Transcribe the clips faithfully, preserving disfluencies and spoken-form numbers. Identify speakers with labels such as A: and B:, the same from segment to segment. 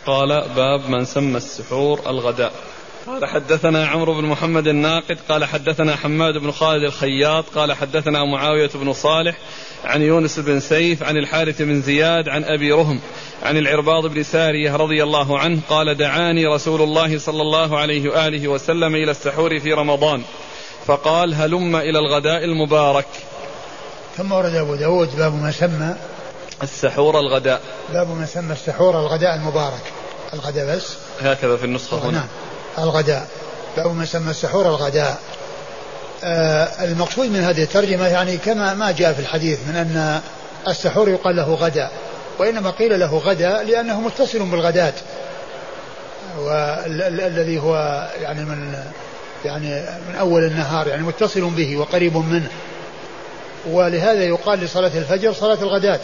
A: قال باب من سمى السحور الغداء. قال حدثنا عمرو بن محمد الناقد قال حدثنا حماد بن خالد الخياط قال حدثنا معاوية بن صالح عن يونس بن سيف عن الحارث بن زياد عن أبي رهم عن العرباض بن سارية رضي الله عنه قال دعاني رسول الله صلى الله عليه وآله وسلم إلى السحور في رمضان فقال هلم إلى الغداء المبارك.
B: ثم ورد أبو داود باب ما سمى
A: السحور الغداء.
B: باب ما سمى السحور الغداء المبارك. الغداء بس
A: هكذا في النسخة هنا.
B: نعم الغداء. باب ما سمى السحور الغداء. آه المقصود من هذه الترجمة يعني كما ما جاء في الحديث من أن السحور يقال له غداء، وإنما قيل له غداء لأنه متصل بالغداة، والذي هو يعني من يعني من أول النهار، يعني متصل به وقريب منه، ولهذا يقال لصلاة الفجر صلاة الغداة.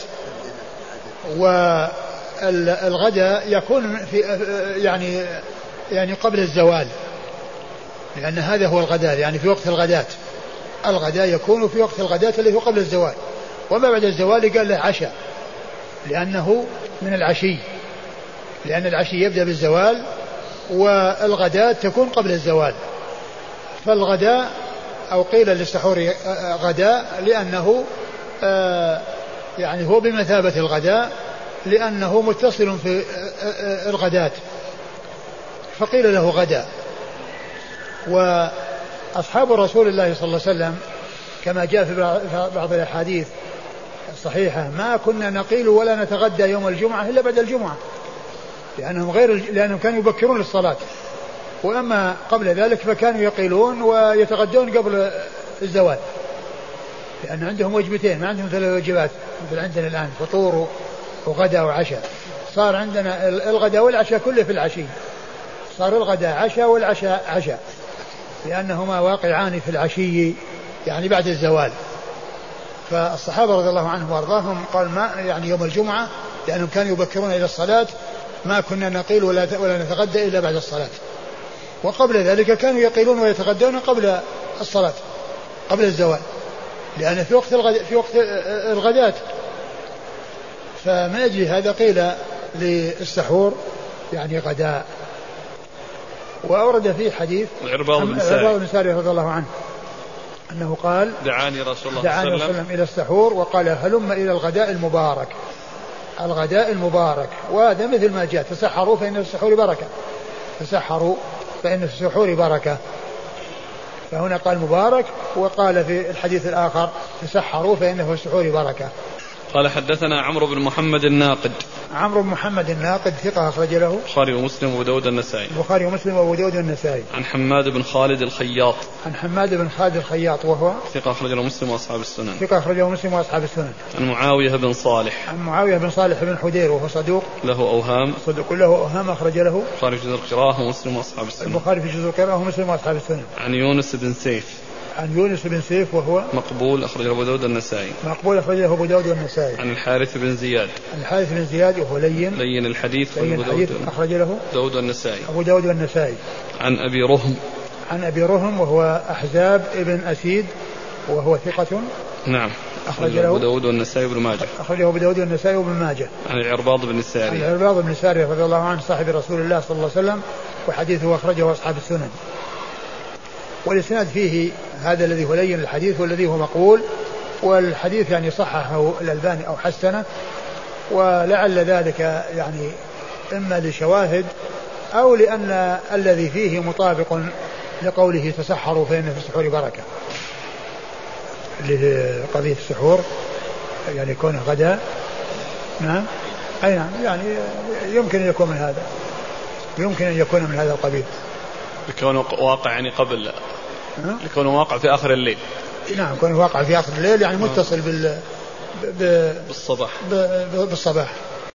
B: والغداء يكون في يعني يعني قبل الزوال، لأن هذا هو الغداء، يعني في وقت الغداة. الغداء يكون في وقت الغداة الذي هو قبل الزوال، وما بعد الزوال قال له عشاء لأنه من العشي، لأن العشي يبدأ بالزوال والغداء تكون قبل الزوال. فالغداء أو قيل للسحور غداء لأنه يعني هو بمثابة الغداء لأنه متصل في الغداة، فقيل له غداء. وأصحاب رسول الله صلى الله عليه وسلم كما جاء في بعض الأحاديث الصحيحة ما كنا نقيل ولا نتغدى يوم الجمعة إلا بعد الجمعة، لأنهم, غير لأنهم كانوا يبكرون للصلاة، وأما قبل ذلك فكانوا يقيلون ويتغدون قبل الزوال، لأن عندهم وجبتين ما عندهم ثلاث وجبات مثل عندنا الآن فطور وغداء وعشاء. صار عندنا الغداء والعشاء كله في العشي، صار الغداء عشاء والعشاء عشاء، لأنهما واقعان في العشي يعني بعد الزوال. فالصحابة رضي الله عنهم وارضاهم قال ما يعني يوم الجمعة لأنهم كانوا يبكرون إلى الصلاة ما كنا نقيل ولا ولا نتغدى إلا بعد الصلاة، وقبل ذلك كانوا يقيلون ويتغدون قبل الصلاة قبل الزوال، لأن في وقت الغد... في وقت الغداة. فما أجل هذا قيل للسحور يعني غداء. وأورد فيه حديث
A: العرباض
B: بن سارية رضي الله عنه أنه قال
A: دعاني رسول الله
B: دعاني رسول الله إلى السحور وقال هلم إلى الغداء المبارك. الغداء المبارك، وهذا مثل ما جاء تسحروا فإن السحور بركة، تسحروا فإن السحور بركة. فهنا قال مبارك، وقال في الحديث الآخر تسحروا فإنه السحور بركة.
A: قال حدثنا عمرو بن محمد الناقد.
B: عمرو بن محمد الناقد ثقة أخرج له
A: البخاري ومسلم وأبو داود النسائي.
B: البخاري ومسلم وأبو داود النسائي.
A: عن حماد بن خالد الخياط.
B: عن حماد بن خالد الخياط وهو
A: ثقة أخرج له مسلم وأصحاب السنن.
B: ثقة أخرج له مسلم وأصحاب السنن.
A: عن معاوية بن صالح.
B: عن معاوية بن صالح بن حدير وهو صدوق
A: له أوهام.
B: صدوق له أوهام أخرج له
A: البخاري في جزء القراءة ومسلم وأصحاب السنن.
B: البخاري في جزء القراءة ومسلم وأصحاب السنن.
A: عن يونس بن سيف.
B: عن يونس بن سيف وهو
A: مقبول أخرجه أبو داود النسائي.
B: مقبول أخرجه أبو داود النسائي.
A: عن الحارث بن زياد.
B: عن الحارث بن زياد وهو لين
A: لين الحديث
B: لين الحديث أخرج له
A: داود النسائي.
B: أبو داود النسائي.
A: عن أبي رهم.
B: عن أبي رهم وهو أحزاب ابن أسيد وهو ثقة.
A: نعم أخرجه أبو داود والنسائي وابن ماجه.
B: أخرجه أبو داود والنسائي وابن ماجه.
A: عن العرباض بن سارية.
B: عن العرباض بن سارية رضي الله عنه صاحب رسول الله صلى الله عليه وسلم، وحديثه أخرجه أصحاب السنن. والإسناد فيه هذا الذي هو لين الحديث والذي هو مقبول، والحديث يعني صححه الألباني أو حسنه، ولعل ذلك يعني إما لشواهد أو لأن الذي فيه مطابق لقوله تسحروا فإن في السحور بركة، لقضية السحور يعني يكون غداء. نعم أي نعم يعني يمكن أن يكون من هذا، يمكن أن يكون من هذا القبيل،
A: يكون واقع يعني قبل يكون واقع في آخر الليل.
B: نعم يكون واقع في آخر الليل يعني متصل بال ب...
A: بالصباح
B: ب... بالصباح.